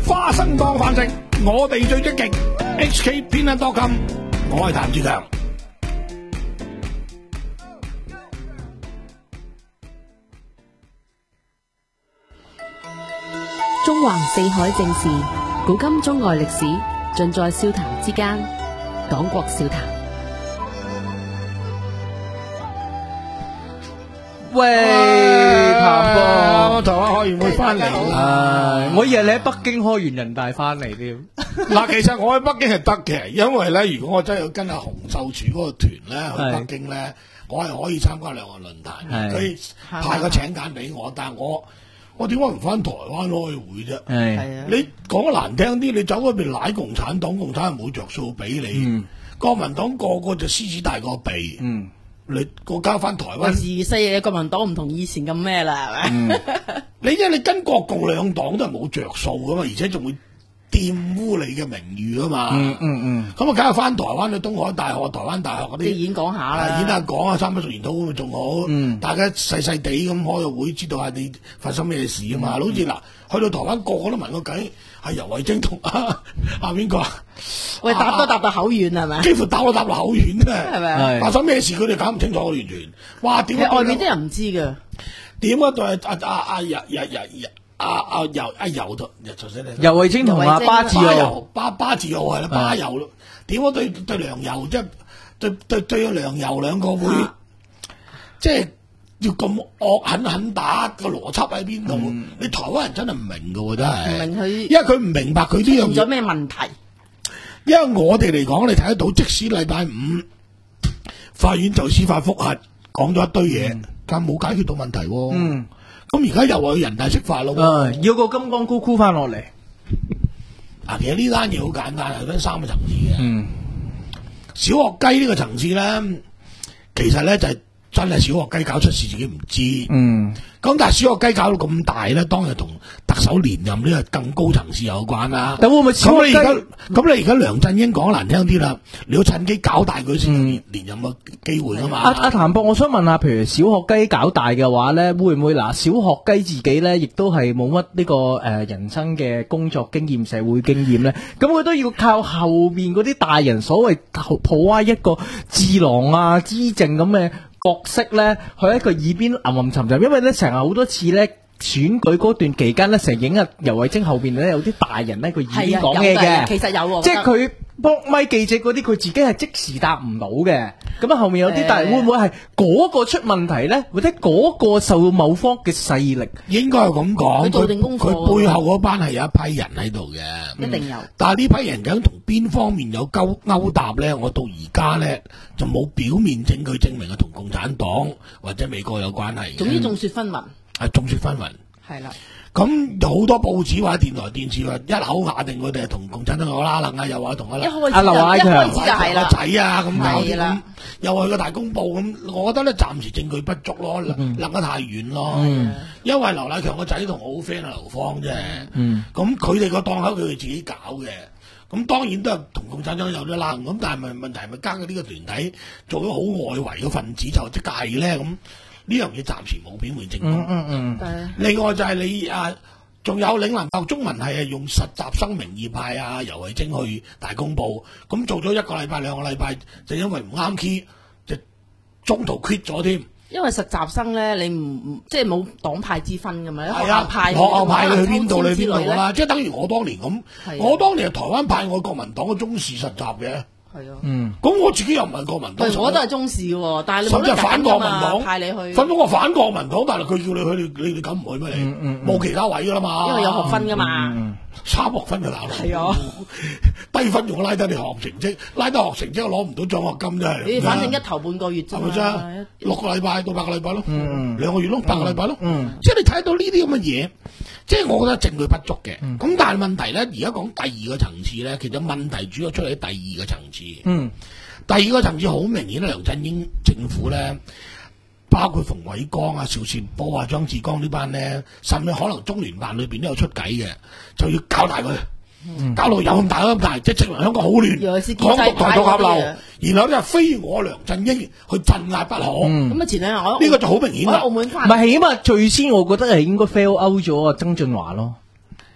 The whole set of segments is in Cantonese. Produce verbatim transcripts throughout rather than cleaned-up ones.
花生當飯食，我哋最積極。H K 偏得多金，我係譚志強。 中橫四海正事，古今中外歷史，盡在笑談之間。講國笑談。 喂，譚哥， 我台灣開完會翻嚟啦。 我以為你喺北京開完人大翻嚟添。 嗱，其實我喺北京係得嘅，因為咧，如果我真係要跟阿洪秀柱嗰個團咧去北京咧，我係可以參加兩個論壇，佢派個請柬俾我，但係我我點解唔翻台灣開會啫？係啊，你講得難聽啲，你走嗰邊奶共產黨，共產黨冇着數俾你，嗯、國民黨個個就獅子大過鼻。嗯你國家翻台灣， 時勢嘅國民黨唔同以前咁咩啦，係咪？ 你因為你跟國共兩黨都係冇着數噶嘛，而且仲會玷污你嘅名譽啊嘛。嗯嗯嗯。咁啊，梗係翻台灣去東海大學、台灣大學嗰啲演講下啦， 演下講啊，三不熟研討會仲好。嗯。大家細細地咁開個會，知道下你發生咩事啊嘛。好似嗱，去到台灣個個都問個計，係游蕙禎同啊啊邊個啊？ 喂，答都答到口軟係咪？ 幾乎答都答到口軟啫，係咪？發生咩事佢哋搞唔清楚，完全。哇！點解外面啲人唔知㗎？ 點解對阿阿阿游游游阿阿游阿游同頭先你？ 游蕙禎同阿巴治奧， 巴巴治奧係啦，巴游咯。點解對對梁游即係對對對梁游兩個會即係要咁惡狠狠打個邏輯喺邊度？你台灣人真係唔明㗎喎，真係。唔明佢，因為佢唔明白佢呢樣嘢。 出咗咩問題？ 因為我哋嚟講，你睇得到，即使禮拜五法院就司法覆核講咗一堆嘢，但冇解決到問題。嗯，咁而家又話人大釋法咯。 誒，要個金剛箍箍翻落嚟。 啊，其實呢單嘢好簡單，係分三個層次嘅。嗯，小學雞呢個層次咧，其實咧就係真係小學雞搞出事自己唔知。嗯。咁但係小學雞搞到咁大咧，當日同特首連任呢個更高層次有關啦。 咁會唔會小學雞？ 咁你而家梁振英講難聽啲啦，你要趁機搞大佢先連連任嘅機會啊嘛。 阿阿譚博，我想問下，譬如小學雞搞大嘅話咧，會唔會嗱小學雞自己咧，亦都係冇乜呢個誒人生嘅工作經驗、社會經驗咧？咁佢都要靠後面嗰啲大人所謂抱歪一個智囊啊、知政咁嘅角色咧，去一個耳邊吟吟沉沉，因為咧成日好多次咧選舉嗰段期間咧，成影啊游蕙禎後邊咧有啲大人咧，佢耳邊講嘢嘅， 其實有， 即係佢幫咪記者嗰啲，佢自己係即時答唔到嘅。咁啊，後面有啲大人會唔會係嗰個出問題咧，或者嗰個受到某方嘅勢力？ 應該係咁講， 佢做定功課， 佢背後嗰班係有一批人喺度嘅， 一定有。 但係呢批人究竟同邊方面有勾勾搭咧？我到而家咧就冇表面證據證明係同共產黨或者美國有關係嘅。 總之眾說紛紜， 係眾說紛紜，係啦。咁好多報紙或者電台電視話一口下定佢哋係同共產黨有拉楞啊，又話同阿阿劉華強、阿個仔啊咁搞啲咁，又話個大公報咁，我覺得咧暫時證據不足咯，諗得太遠咯。嗯、因為劉偉強個仔同我好 friend 啊，劉芳啫。咁佢哋個檔口佢哋自己搞嘅，咁當然都係同共產黨有啲拉楞。咁但係問問題係咪加嘅呢個團體做咗好外圍嘅分子就即係咧咁？呢樣嘢暫時冇表面證據。嗯嗯嗯。另外就係你啊，仲有嶺南教育中文系係用實習生名義派啊游蕙禎去大公報，咁做咗一個禮拜兩個禮拜，就因為唔啱 key，就中途 quit 咗添。 因為實習生咧，你唔即係冇黨派之分㗎嘛， 學校派學校派你去邊度你邊度啦，即係等於我當年咁，我當年係台灣派我國民黨嘅中視實習嘅。係啊，嗯，咁我自己又唔係國民黨， 我都係中視嘅，但係你甚至係反國民黨派你去， 分咗我反國民黨，但係佢叫你去，你你敢唔去咩？你冇其他位噶啦嘛， 因為有學分噶嘛， 三學分就鬧你，係啊，低分仲拉低你學成績，拉低學成績攞唔到獎學金真係， 你反正一頭半個月啫，係咪啫？ 六個禮拜到八個禮拜咯，兩個月咯，八個禮拜咯，即係你睇到呢啲咁嘅嘢。即係我覺得證據不足嘅，咁、嗯、但係問題咧，而家講第二個層次咧，其實問題主要出嚟喺第二個層次。嗯，第二個層次好明顯，梁振英政府咧，包括馮偉光啊、邵善波啊、張志剛呢班咧，甚至可能中聯辦裏邊都有出計嘅，就要搞大佢，嗯、搞到有咁大咁大，即係證明香港好亂，港獨台獨合流，然後咧非我梁振英去鎮壓不可。咁啊、嗯、前兩日我呢個就好明顯啦， 澳門唔係起碼最先我覺得係應該 fail out 咗啊曾俊華咯。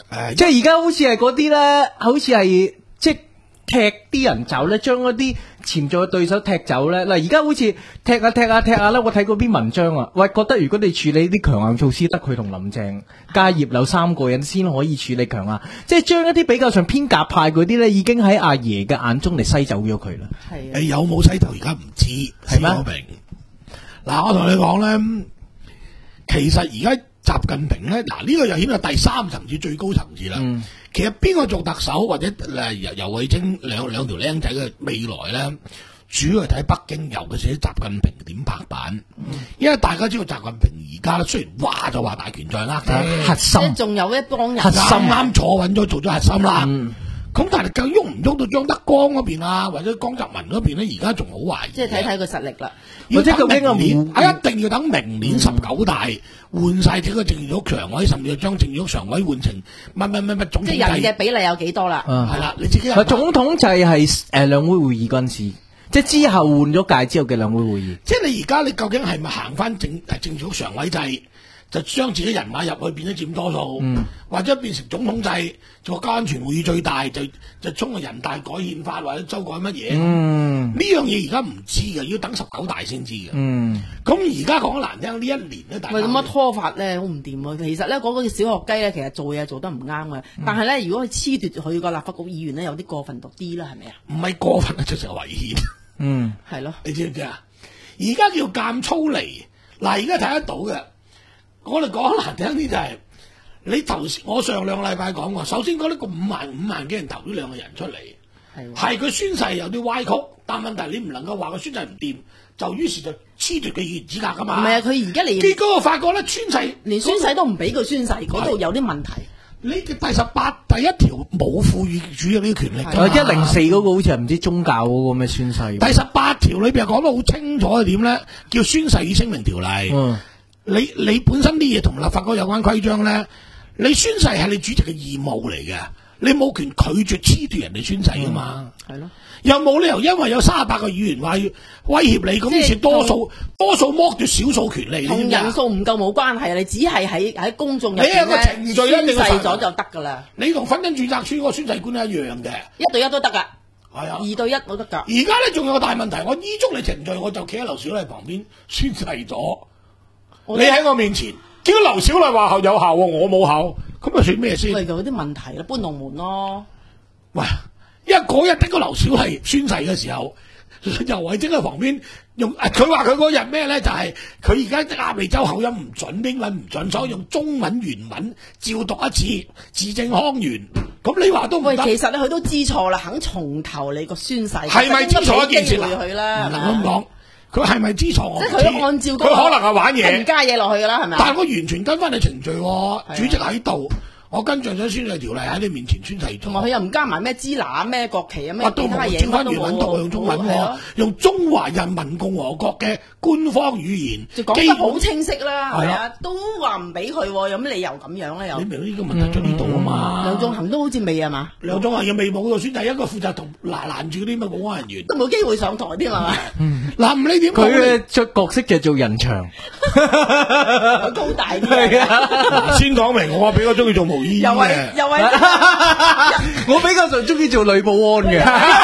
誒， 即係而家好似係嗰啲咧，好似係即係踢啲人走咧，將嗰啲潛在嘅對手踢走咧。嗱，而家好似踢下踢下踢下咧，我睇過篇文章啊，喂，覺得如果你處理啲強硬措施，得佢同林鄭、家葉劉三個人先可以處理強硬，即係將一啲比較上偏鴿派嗰啲咧，已經喺阿爺嘅眼中嚟篩走咗佢啦。 係誒，有冇篩走而家唔知， 係咩？ 嗱，我同你講咧，其實而家習近平咧，嗱、這、呢個又顯到第三層次、最高層次啦。嗯、其實邊個做特首或者誒游游蕙禎兩兩條僆仔嘅未來咧，主要係睇北京，尤其是習近平點拍板。嗯、因為大家知道習近平而家咧，雖然話就話大權在握， 嗯、核心仲有一幫人核心啱坐穩咗做咗核心啦。 嗯咁但係究竟喐唔喐到張德江嗰邊啊，或者江澤民嗰邊咧？而家仲好懷疑。 即係睇睇個實力啦。 要等或者究明年， 竟係一定要等明年十九大換晒整個政治局常委，甚至係將政治局常委換成乜乜乜乜總統制。 即係人嘅比例有幾多啦？ 係啦、嗯，你自己。 總統制係誒兩會會議嗰陣時，即係之後換咗屆之後嘅兩會會議。 即係你而家你究竟係咪行翻政誒政治局常委制？就將自己人馬入去變咗佔多數，嗯、或者變成總統制，做國家安全會議最大，就就衝個人大改憲法或者修改乜嘢。呢、嗯、樣嘢而家唔知嘅，要等十九大先知嘅。咁而家講得難聽，呢一年咧，大家喂咁樣拖法咧好唔掂喎。其實咧嗰個小學雞咧，其實做嘢做得唔啱嘅。嗯、但係咧，如果佢褫奪佢個立法局議員咧，有啲過分獨啲啦，係咪啊？ 唔係過分啊，直情係違憲。 嗯， 係咯。你知唔知啊？而家叫監粗嚟，嗱，而家睇得到嘅。我哋講難聽啲就係、是，你頭先我上兩個禮拜講過，首先嗰啲個五萬五萬幾人投呢兩個人出嚟，係佢宣誓有啲歪曲，但問題你唔能夠話佢宣誓唔掂，就於是就褫奪嘅議員資格噶嘛。唔係啊，佢而家連結果我發覺咧，宣誓連宣誓都唔俾佢宣誓，嗰度有啲問題。 你嘅第十八第一條冇賦予主席呢個權力㗎嘛。 一零四嗰個好似係唔知宗教嗰個咩宣誓。 第十八條裏邊講得好清楚係點咧？叫宣誓與聲明條例。嗯你你本身啲嘢同立法局有關規章咧，你宣誓係你主席嘅義務嚟嘅，你冇權拒絕褫奪人哋宣誓噶嘛，係咯、嗯，又冇理由因為有三十八個議員話要威脅你，咁於是多數多數剝奪少數權利， 同人數唔夠冇關係，你只係喺喺公眾入邊你有個程序宣誓咗就得噶啦。 你同婚姻註冊處嗰個宣誓官係一樣嘅， 一對一都得噶， 係啊， 二對一都得噶。 而家咧仲有個大問題，我依足你程序，我就企喺劉小麗旁邊宣誓咗。你喺我面前，結果劉小麗話效有效，我冇效，咁啊算咩先？ 咪就有啲問題啦，搬龍門咯。喂， 因為嗰日等個劉小麗宣誓嘅時候，游蕙禎喺旁邊用，佢話佢嗰日咩咧？就係佢而家鴨脷洲口音唔準，英文唔準，所以用中文原文照讀一次，字正腔圓。咁你話都唔得？ 喂，其實咧佢都知錯啦，肯從頭你個宣誓， 係咪知錯一件事啦？ 唔能咁講。佢係咪知錯？ 即係佢按照佢、那個、 可能係玩嘢， 唔加嘢落去噶啦，係咪？ 但係我完全跟翻你程序，主席喺度，我跟住咗宣誓條例喺你面前宣誓， 同埋佢又唔加埋咩支那咩國旗啊咩其他嘢， 照翻原文讀用中文喎，用中華人民共和國嘅官方語言， 就講得好清晰啦，係啊，都話唔俾佢，有咩理由咁樣咧？又你明呢個問題出呢度啊嘛？ 梁頌恆都好似未係嘛？ 梁頌恆又未冇到宣誓，一個負責同攔攔住嗰啲乜保安人員， 都冇機會上台添係嘛？ 嗱唔理點， 佢嘅角色就係做人牆， 高大啲。 先講明，我比較中意做毛衣又係又係， 我比較上中意做女保安嘅。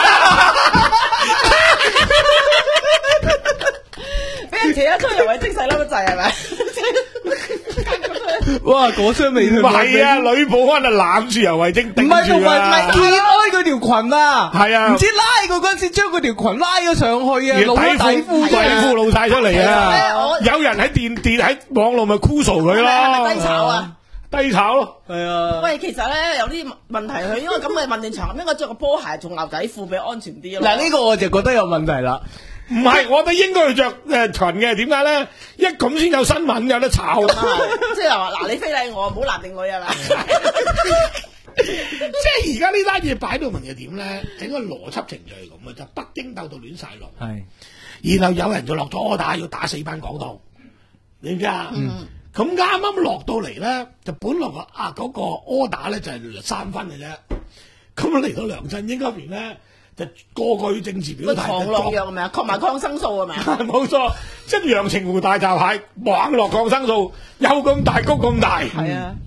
俾人扯一出游蕙禎細粒得滯係咪？ 哇！嗰雙味唔係啊，女保安啊攬住游蕙禎頂住啊！ 唔係唔係揭開佢條裙啊！ 係啊， 唔知拉佢嗰陣時將佢條裙拉咗上去啊，露咗底褲， 底褲露晒出嚟啊！有人喺電電喺網絡咪酷訴佢咯， 係咪低炒啊？ 低炒咯， 係啊！ 喂，其實咧有啲問題，佢因為咁嘅運動場應該着個波鞋同牛仔褲比較安全啲咯。 嗱，呢個我就覺得有問題啦。 唔係，我哋應該要着誒裙嘅，點解咧？一咁先有新聞有得炒。 即係話嗱，你非禮我，唔好男定女係咪？ 即係而家呢單嘢擺到明係點咧？整個邏輯程序係咁嘅，就北京鬥到亂晒龍。係，然後有人就落咗柯打，要打死班港獨，你知唔知啊？嗯。咁啱啱落到嚟咧，就本來啊嗰個柯打咧就係三分嘅啫。咁嚟到梁振英嗰邊咧。就個個要政治表態， 抗落藥係咪啊？吸埋抗生素係咪啊？ 冇錯，即係陽澄湖大閘蟹，猛落抗生素，有咁大谷咁大。係啊，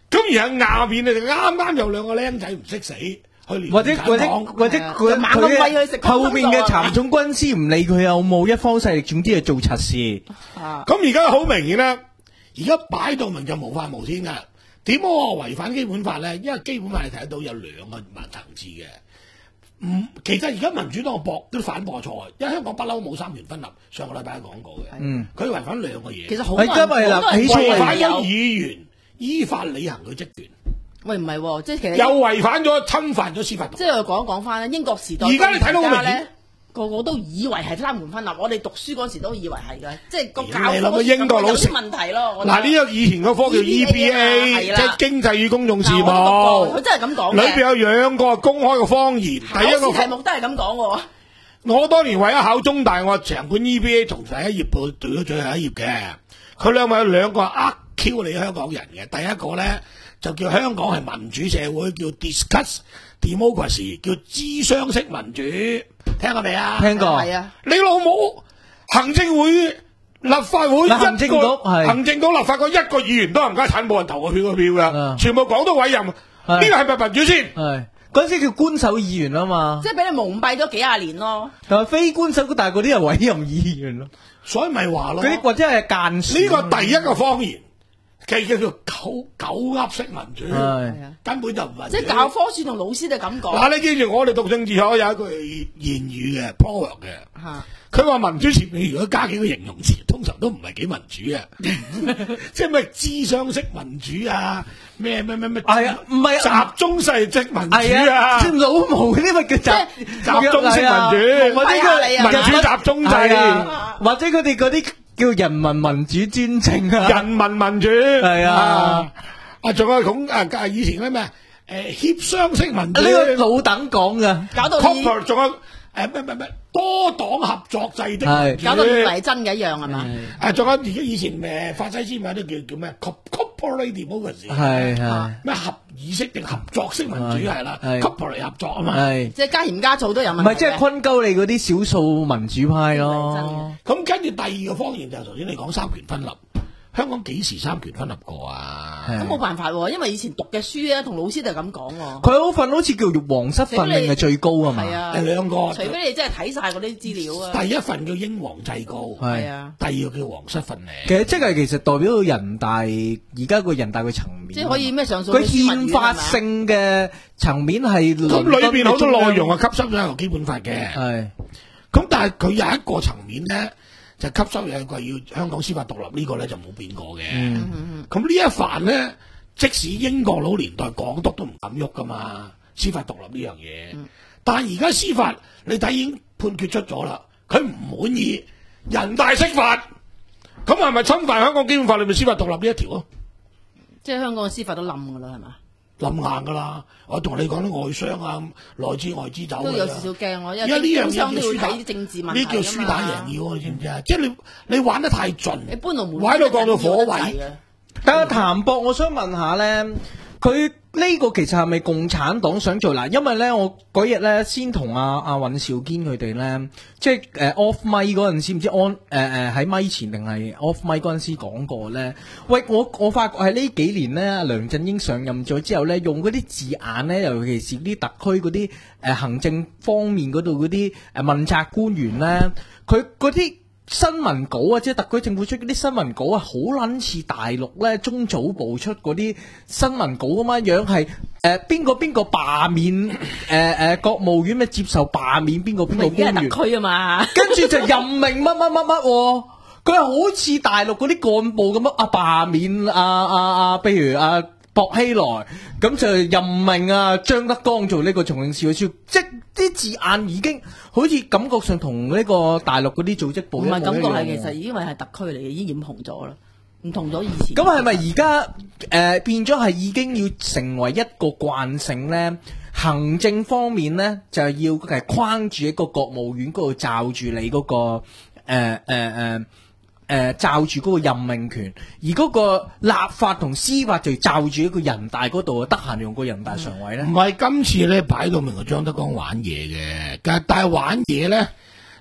咁而喺下邊咧就啱啱有兩個僆仔唔識死，去連或者或者或者佢猛咁餵佢食後邊嘅蠶種軍師唔理佢有冇一方勢力，總之係做賊事。 咁而家好明顯啦，而家擺到明就無法無天噶。點解我話違反基本法咧？因為基本法你睇得到有兩個層次嘅。唔，其實而家民主黨駁都反駁錯，因為香港不嬲冇三權分立。上個禮拜講過嘅，嗯，佢違反兩個嘢。 其實好多人係因為啦， 違反咗議員依法履行佢職權。 喂，唔係喎，即係其實又違反咗、侵犯咗司法獨立。 即係我講一講翻英國時代。 而家你睇到好明顯， 個個都以為係三權分立。我哋讀書嗰時都以為係嘅，即係個教你諗下英國老師有啲問題咯。 嗱，呢個以前個科叫 E B A， 即係經濟與公眾事務。 佢真係咁講嘅。 裏邊有兩個公開嘅方言，第一個題目都係咁講喎。 我當年為咗考中大，我成本 E B A 從第一頁到對咗最後一頁嘅。佢兩個有兩個呃 Q 你香港人嘅，第一個咧就叫香港係民主社會，叫 discuss democracy， 叫諮商式民主，聽過未啊？ 聽過。 係啊。 你老母行政會、立法會、 行政局係行政局、立法局一個議員都唔加產，冇人投過票個票噶，全部講到委任，呢個係咪民主先？ 係嗰陣時叫官守議員啊嘛， 即係俾你蒙蔽咗幾廿年咯。 但係非官守，但係嗰啲係委任議員咯， 所以咪話咯， 嗰啲或者係間選。 呢個第一個方言。叫叫做狗狗噏式民主，根本就唔係。 即係教科書同老師都咁講。 嗱，你記住，我哋讀政治學有一句言語嘅 proverb 嘅，佢話民主前面如果加幾個形容詞，通常都唔係幾民主嘅，即係咩諮商式民主啊，咩咩咩咩， 係啊，唔係集中式即民主啊， 即老毛嗰啲咪叫集集中式民主， 或者個民主集中制， 或者佢哋嗰啲。叫人民民主專政啊！ 人民民主係啊！ 啊，仲有講啊，以前咧咩誒協商式民主， 呢個老鄧講噶， 搞到仲有誒咩咩咩多黨合作制的民主， 搞到以為係真嘅一樣係嘛？ 誒，仲有而家以前誒法西斯咪都叫叫咩 corporate democracy， 係係咩合議式定合作式民主係啦 ，corporate 合作啊嘛， 即係加鹽加醋都有問題。 唔係即係昆鳩你嗰啲少數民主派咯。 咁跟住第二個方言就係頭先你講三權分立。香港幾時三權分立過啊？ 咁冇辦法喎，因為以前讀嘅書咧，同老師就係咁講喎。 佢嗰份好似叫做皇室訓令係最高啊嘛。 係啊， 係兩個。 除非你真係睇晒嗰啲資料啊。 第一份叫英皇制誥， 係啊。 第二個叫皇室訓令。 其實即係其實代表到人大而家個人大嘅層面。 即係可以咩上訴？ 佢憲法性嘅層面係。 咁裏邊好多內容係吸收咗喺個基本法嘅。 係。 咁但係佢有一個層面咧。就吸收有個要香港司法獨立呢個咧就冇變過嘅。咁呢一範咧，即使英國佬年代港督都唔敢喐噶嘛，司法獨立呢樣嘢。嗯、但係而家司法你睇已經判決出咗啦，佢唔滿意人大釋法，咁係咪侵犯香港基本法裏面司法獨立呢一條啊？ 即係香港嘅司法都冧噶啦，係嘛？ 冧硬噶啦！我同你講啲外商啊，內資外資走都有少少驚我，因為呢樣嘢要睇政治問題， 呢叫輸打贏要，你知唔知啊？即係你你玩得太盡， 你搬到門， 玩到降到火位。 但係譚博，我想問下咧，佢呢個其實係咪共產黨想做嗱？因為咧，我嗰日咧先同阿阿尹兆堅佢哋咧，即係誒、呃、off mic 嗰陣時，唔知 on 誒誒喺咪前定係 off mic 嗰陣時講過咧。喂，我我發覺係呢幾年咧，梁振英上任咗之後咧，用嗰啲字眼咧，尤其是啲特區嗰啲誒行政方面嗰度嗰啲誒問責官員咧，佢嗰啲新聞稿啊，即係特區政府出嗰啲新聞稿啊，好撚似大陸咧中早報出嗰啲新聞稿咁樣樣，係誒邊個邊個罷免誒誒、呃呃、國務院咩接受罷免邊個邊個官員， 特區啊嘛， 跟住就任命乜乜乜乜，佢係好似大陸嗰啲幹部咁樣啊罷免啊啊啊，譬如啊薄熙來，咁就任命啊張德江做呢個重慶市委書，即係啲字眼已經好似感覺上同呢個大陸嗰啲組織部唔係感覺係，其實已經係特區嚟嘅，已經染紅咗啦，唔同咗以前。 咁係咪而家誒變咗係已經要成為一個慣性咧？行政方面咧就係要係框住一個國務院嗰度罩住你嗰、嗰個誒誒誒誒罩住嗰個任命權，而嗰個立法同司法就罩住一個人大嗰度啊，得閒用個人大常委咧。 唔係今次咧擺到明個張德江玩嘢嘅，但係但係玩嘢咧，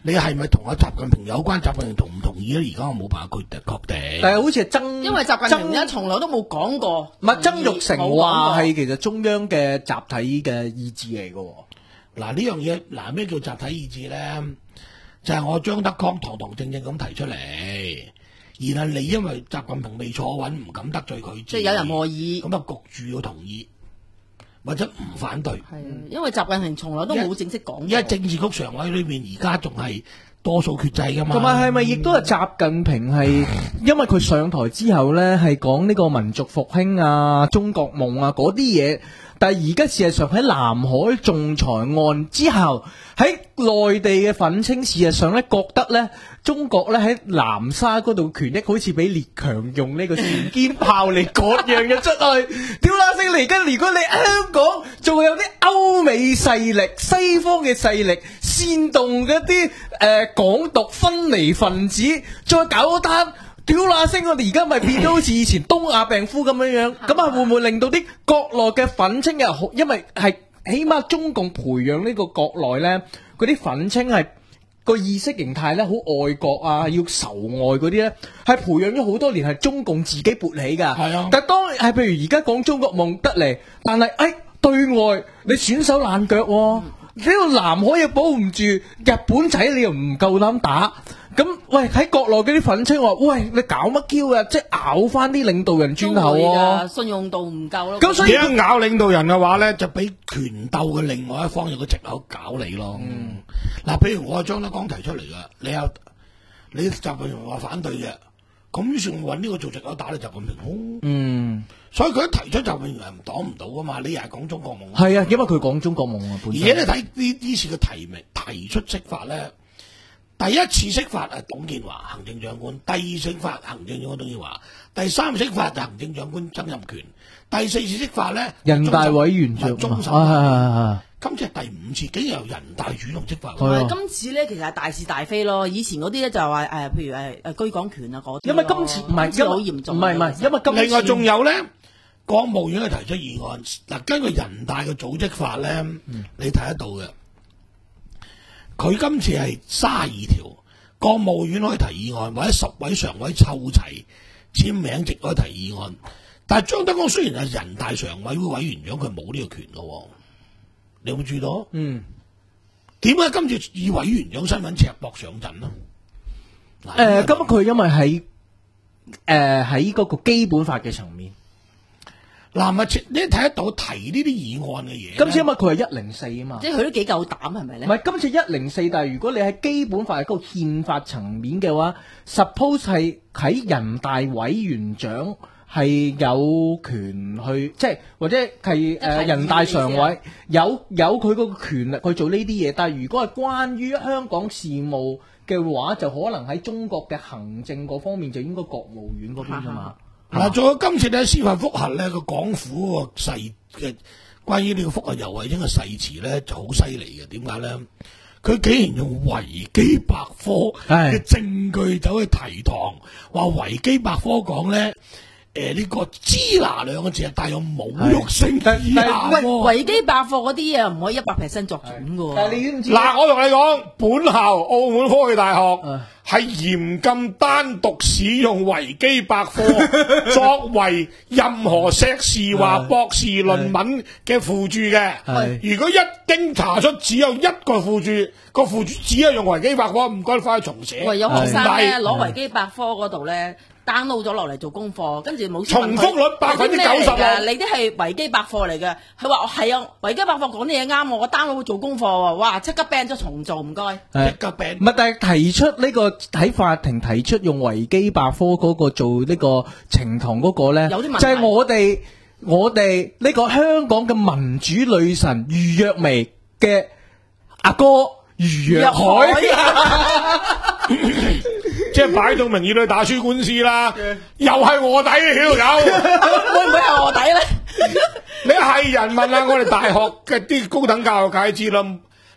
你係咪同阿習近平有關？習近平同唔同意咧？而家我冇辦法確定確定。 但係好似係曾， 因為習近平咧從來都冇講過。 唔係曾鈺成話係其實中央嘅集體嘅意志嚟嘅。 嗱呢樣嘢，嗱咩叫集體意志咧？就係、是、我張德江堂堂正正咁提出嚟，然後你因為習近平未坐穩，唔敢得罪佢， 即係有人和議， 咁啊焗住要同意，或者唔反對。 係因為習近平從來都冇正式講過。 因為政治局常委裏邊而家仲係多數決制噶嘛。 同埋係咪亦都係習近平係因為佢上台之後咧係講呢個民族復興啊、中國夢啊嗰啲嘢？但係而家事實上喺南海仲裁案之後，喺內地嘅憤青事實上咧覺得咧，中國咧喺南沙嗰度權益好似俾列強用呢個船堅炮利各樣嘅出去，屌啦聲嚟緊！如果你香港仲有啲歐美勢力、西方嘅勢力煽動嗰啲誒港獨分離分子，再搞單。屌啦聲，我哋而家咪變咗好似以前東亞病夫咁樣樣，咁啊會唔會令到啲國內嘅憤青又好？因為係起碼中共培養呢個國內咧，嗰啲憤青係個意識形態咧好愛國啊，要仇外嗰啲咧，係培養咗好多年，係中共自己勃起噶。係啊，但係當係譬如而家講中國夢得嚟，但係誒對外你選手爛腳喎，呢個南海又保唔住，日本仔你又唔夠膽打。咁喂喺國內嗰啲憤青話：喂，你搞乜 Q 啊？即係咬翻啲領導人轉頭喎， 信用度唔夠咯。 咁所以一咬領導人嘅話咧，就俾權鬥嘅另外一方有個藉口搞你咯。嗱、嗯，譬如我係張德江提出嚟噶，你有你習近平話反對嘅，咁於是我揾呢個做藉口打你習近平咯。嗯，所以佢一提出習近平係唔擋唔到噶嘛。你又係講中國夢，係啊， 因為佢講中國夢啊。 而且你睇呢呢次嘅提名提出釋法咧。第一次釋法係董建華行政長官，第二次釋法行政長官董建華，第三次釋法就行政長官曾蔭權，第四次釋法咧人大委員長終審。 啊， 今次係第五次，竟然由人大主動釋法。 係今次咧，其實係大是大非咯。以前嗰啲咧就係話誒，譬如誒誒居港權啊嗰啲。 因為今次唔係，因為好嚴重。唔係唔係，因為今次另外仲有咧，國務院係提出議案嗱，根據人大嘅組織法咧，嗯、你睇得到嘅。佢今次係卅二條，國務院可以提議案，或者十位常委湊齊簽名即可以提議案。但係張德江雖然係人大常委會委員長，佢冇呢個權咯。你有冇注意到？嗯。點解今次以委員長身份赤膊上陣呢？誒、 呃，咁佢因為喺誒喺嗰個基本法嘅層面。 嗱，咪你睇得到提呢啲議案嘅嘢。 今次因為佢係一零四啊嘛， 即係佢都幾夠膽係咪咧？ 唔係今次一零四，但係如果你喺基本法係嗰個憲法層面嘅話 ，suppose 係喺人大委員長係有權去，即係或者係誒、呃、人大常委有有佢嗰個權力去做呢啲嘢。但係如果係關於香港事務嘅話，就可能喺中國嘅行政嗰方面就應該國務院嗰邊㗎嘛。 嗱，仲有今次咧司法覆核咧個港府個誓嘅關於呢個覆核游蕙禎嘅誓詞咧就好犀利嘅，點解咧？佢竟然用維基百科嘅證據走去提堂，話維基百科講咧。誒、呃，呢、這個支那兩個字係帶有侮辱性嘅意涵。 喂，維基百科嗰啲嘢唔可以一百 percent 作準嘅。 但係你知唔知？ 嗱，我同你講，本校澳門科技大學係嚴禁單獨使用維基百科作為任何碩士或博士論文嘅附注嘅。如果一經查出只有一個附注，個附注只係用維基百科，唔該翻去重寫。 喂，有學生咧攞維基百科嗰度咧。download 咗落嚟做功課，跟住冇重複率百分之九十啊！ 你啲係維基百科嚟嘅，佢話我係啊，維基百科講啲嘢啱我，我 download 做功課喎，哇！即刻 ban 咗重做，唔該，即刻 ban。 唔係，但係提出呢、這個喺法庭提出用維基百科嗰個做呢個呈堂嗰個咧， 有啲問題就係、是、我哋我哋呢個香港嘅民主女神余若薇嘅阿哥余若海。 即係擺到明要去打輸官司啦，又係臥底嘅呢條友， 會唔會係臥底咧？ 你係人問啊！我哋大學嘅啲高等教育界知啦，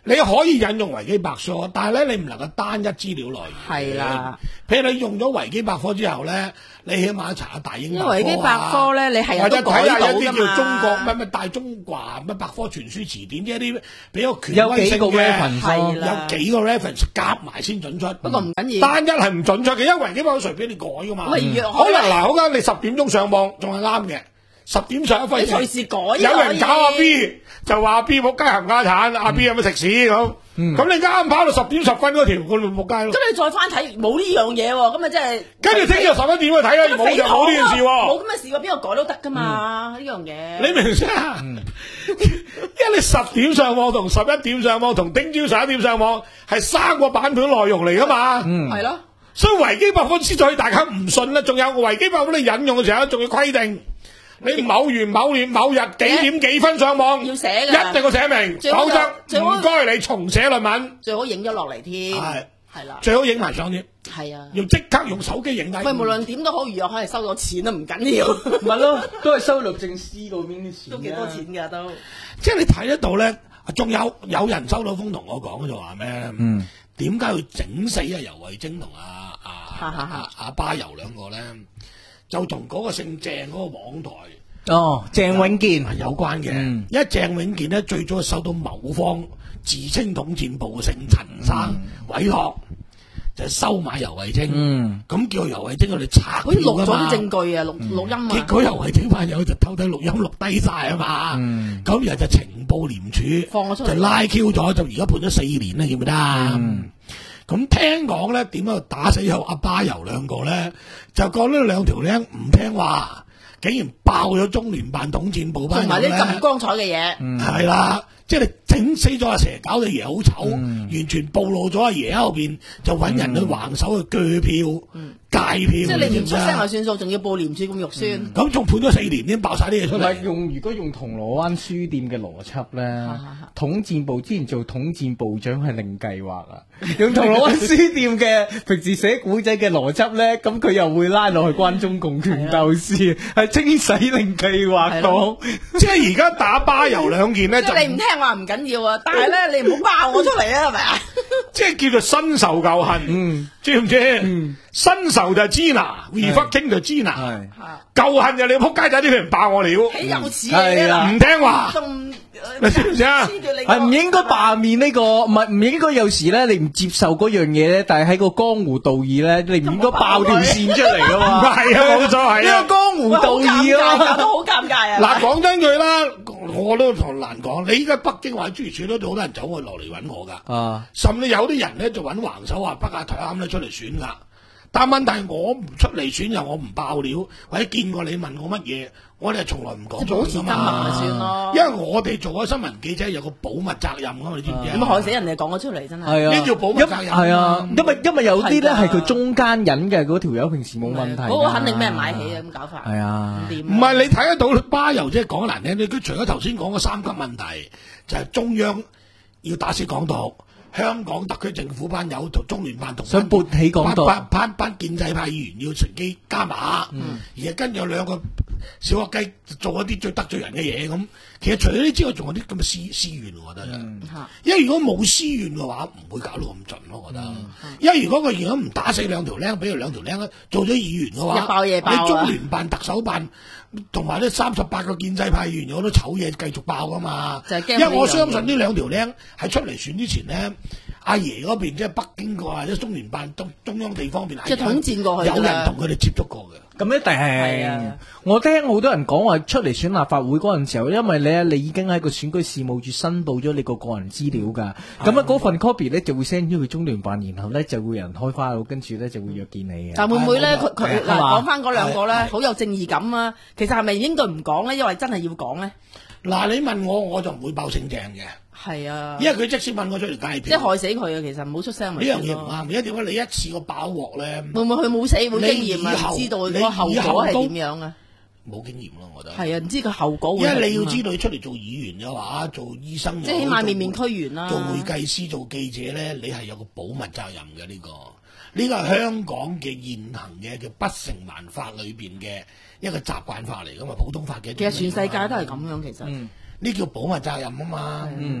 你可以引用維基百科，但係咧你唔能夠單一資料來源。 係啦， 譬如你用咗維基百科之後咧，你起碼查下大英百科啊， 因為維基百科咧，你係有或者得改睇下有啲到㗎叫中國嘛。 乜乜大中華乜百科全書詞典，即係啲比較權有威性幾個嘅， reference 係啦有幾個 reference 夾埋先準出。 不過唔緊要， 單一係唔準確嘅，因為維基百科隨便你改噶嘛。 喂若可能嗱，好啦，你十點鐘上網仲係啱嘅，十點上一分你隨時改啊有人搞阿可以 B 就話阿 B 仆街冚家產，阿 B 有冇食屎咁？咁你啱跑到十點十分嗰條，佢咪仆街咯。 咁你再翻睇冇呢樣嘢喎，咁咪真係跟住聽日十一點去睇啊，冇就冇呢件事喎。 冇咁嘅事喎，邊個改都得噶嘛？呢樣嘢你明唔明啊？因為你十點上網同十一點上網同聽朝十一點上網係三個版本內容嚟噶嘛。 係咯。 所以維基百科之所以大家唔信咧，仲有維基百科你引用嘅時候，仲要規定你某月某月某日幾點幾分上網， 要寫㗎一定要寫明， 最好就否則最好唔該你重寫論文， 最好影咗落嚟添。 係係啦， 最好影埋相添， 係啊。 要即刻用手機影低。 喂，無論點都好，如果可以收到錢都唔緊要， 咪咯，都係收律政司嗰邊啲錢， 都幾多錢㗎都。 即係你睇得到咧，仲有有人收到風同我講就話咩？嗯，點解要整死啊游蕙禎同阿阿阿阿巴柔兩個咧？就同嗰個姓鄭嗰個網台哦，鄭永健有關嘅。 嗯因為鄭永健咧最早係收到某方自稱統戰部嘅姓陳生委託，就係收買游蕙禎。 嗯， 咁叫游蕙禎佢哋拆好似錄咗票㗎嘛啲證據啊，錄錄音啊。 結果游蕙禎班友就偷低錄音錄低晒啊嘛，咁然後就情報廉署放咗出嚟就拉 Q 咗，就而家判咗四年啦，記唔記得啊？咁聽講咧，點樣打死咗阿巴柔兩個咧？就講呢兩條僆唔聽話，竟然爆咗中聯辦統戰部班同埋友咧， 啲咁唔光彩嘅嘢。 係啦，即係你整死咗阿蛇，搞到爺好醜，完全暴露咗阿爺喺後邊，就揾人去橫手去鋸票、戒票， 即係你唔出聲知知啊就算數，仲要報廉署咁肉酸。 咁仲判咗四年，先爆晒啲嘢出嚟。 唔係用如果用銅鑼灣書店嘅邏輯咧，統戰部之前做統戰部長係另計劃啊。用銅鑼灣書店嘅平時寫古仔嘅邏輯咧，咁佢又會拉落去關中共權鬥士，係清洗另計劃講。 即係而家打巴柔兩件咧，就即係你唔聽話唔緊要啊，但係咧你唔好爆我出嚟啊，係咪啊？ 即係叫做新仇舊恨， 嗯， 知唔知？新仇就係 Gina，reflecting 就 Gina， 係舊恨就你仆街仔啲人爆我料， 豈有此理係啦啊！ 唔聽話， 仲你知唔知啊？ 黐住你個係唔應該罷免呢個，唔係唔應該有時咧，你唔接受嗰樣嘢咧，但係喺個江湖道義咧，你唔應該爆條線出嚟噶嘛。 係啊，冇錯係啊呢個。江湖喂好道義尷尬，搞啊到好尷尬啊！ 嗱，講真句啦，我都同難講。你依家北京或者諸如此類都好多人走去落嚟揾我噶， 啊， 甚至有啲人咧就揾橫手話北亞台啱咧出嚟選噶。但問題係我唔出嚟選又我唔爆料，或者見過你問我乜嘢，我哋係從來唔講即係保持緘默咪算咯。 因為我哋做咗新聞記者有個保密責任噶嘛，你知唔知啊？ 咁害死人哋講咗出嚟，真係。 係啊， 呢叫保密責任係啊，因為因為有啲咧係㗎係佢中間人嘅嗰條友，平時冇問題㗎。 嗰個肯定俾人買起啊！咁搞法。 係啊唔掂唔係你睇得到巴柔，即係講難聽啲，佢除咗頭先講嘅三級問題，就係、中央要打死港獨，香港特區政府班友同中聯辦同想撥起港獨班班班建制派議員要乘機加碼， 嗯而係跟住有兩個小學雞做一啲最得罪人嘅嘢咁。其實除咗呢之外，仲有啲咁嘅私私怨，我覺得。 嗯因為如果冇私怨嘅話，唔會搞到咁盡咯，我覺得。 嗯因為如果佢如果唔打死兩條僆，俾佢兩條僆做咗議員嘅話， 一爆嘢爆啊你中聯辦、特首辦同埋呢三十八個建制派議員有好多醜嘢繼續爆噶嘛。 就係驚因為我呢樣嘢相信呢兩條僆喺出嚟選之前呢，阿爺嗰邊即係北京個或者中聯辦中中央地方面係即係統戰過去㗎啦有人同佢哋接觸過嘅。 咁一定係係啊。 我聽好多人講話出嚟選立法會嗰陣時候，因為你你已經喺個選舉事務處申報咗你個個人資料㗎，咁啊嗰份 copy 咧就會 send 咗去中聯辦，然後咧就會有人開花，跟住咧就會約見你嘅。 但會唔會咧？ 係佢佢係嗱嘛講翻嗰兩個咧， 係好有正義感啊！其實係咪應該唔講咧？因為真係要講咧。 嗱，你問我我就唔會爆姓鄭嘅， 係啊， 因為佢即使問我出嚟戒票， 即係害死佢啊！其實唔好出聲呢咪算咯。 樣嘢唔啱。而家點解你一次過爆鑊咧？ 會唔會佢冇死冇經驗啊？ 你以後唔知道你個後以後果係都點樣啊？ 冇經驗咯，我覺得。 係啊，唔知個後果會因係點啊。 為你要知道，你出嚟做議員嘅話，做醫生又好， 即係起碼面面做俱圓啦。 做會計師、做記者咧，你係有個保密責任嘅呢、個。呢個係香港嘅現行嘅叫不成文法裏邊嘅一個習慣法嚟噶嘛，普通法嘅。 其實全世界都係咁樣，其實。 嗯呢叫保密責任啊嘛。 嗯，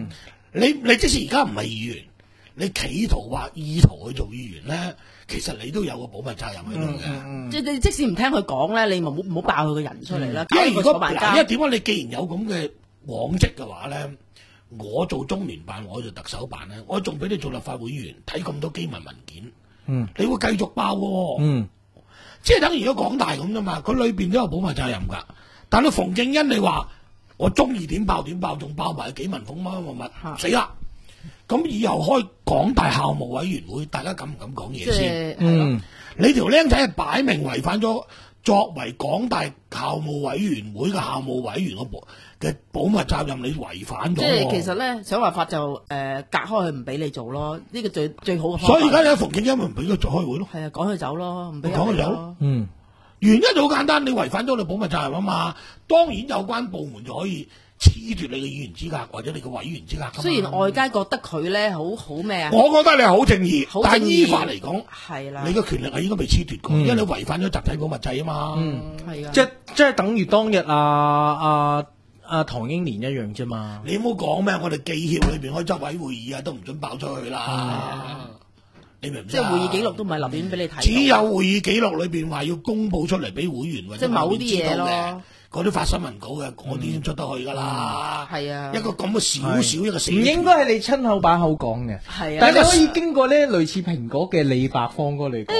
你你即使而家唔係議員，你企圖話意圖去做議員咧，其實你都有個保密責任喺度嘅。 嗯嗯、 即係你即使唔聽佢講咧，你咪唔好爆佢個人出嚟啦。 因為如果因嗱，因為點解你既然有咁嘅往績嘅話咧，我做中聯辦，我做特首辦咧，我仲俾你做立法會議員睇咁多機密文件， 嗯， 你會繼續爆喎。 嗯， 即係等於而家港大咁啫嘛，佢裏邊都有保密責任㗎。但係馮敬恩你話我中意點爆點爆，仲爆埋紀文鳳乜乜乜，死啦！咁以後開港大校務委員會，大家敢唔敢講嘢先？ 嗯， 你條僆仔係擺明違反咗作為港大校務委員會嘅校務委員嘅保嘅保密責任，你違反咗。 即係其實咧，想辦法就誒、呃、隔開佢唔俾你做咯，呢、這個最最好嘅方法。 所以而家有馮敬恩咪唔俾佢做開會咯。 係啊，趕佢走咯，唔俾趕佢走。 嗯。 原因就好簡單，你違反咗你保密責任啊嘛。當然有關部門就可以褫奪你嘅議員資格或者你嘅委員資格。 雖然外界覺得佢咧好好咩啊， 我覺得你係好正義， 好正義但係依法嚟講， 係啦， 你嘅權力係應該被褫奪過， 嗯、 因為你違反咗集體保密制啊嘛。 嗯， 係啊， 即即係等於當日啊啊啊唐英年一樣啫嘛。 你唔好講咩，我哋記協裏邊開執委會議啊，都唔准爆出去啦。嗯你明唔明？ 即係會議記錄都唔係立亂俾你睇。 只有會議記錄裏邊話要公佈出嚟俾會員或者即係某啲嘢咯， 嗰啲發新聞稿嘅，嗰啲先出得去㗎啦。 係啊， 一個咁嘅少少一個死， 唔應該係你親口把口講嘅。 係啊， 但係你可以經過咧類似蘋果嘅李百方哥嚟講。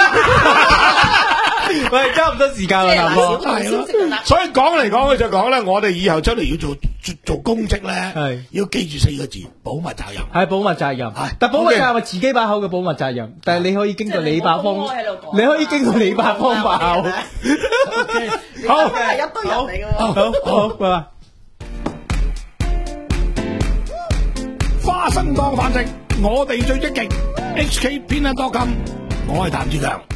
喂，差唔多時間啦，大哥。 係咯，所以講嚟講去就講咧，我哋以後出嚟要做做做公職咧，係要記住四個字：保密責任。 係保密責任，但保密責任係自己把口嘅保密責任，但係你可以經過李百方，你可以經過李百方把口。好， 係一堆人嚟㗎喎。 好，好，拜拜。 花生當飯食，我哋最積極。H K 偏向多金，我係譚志強。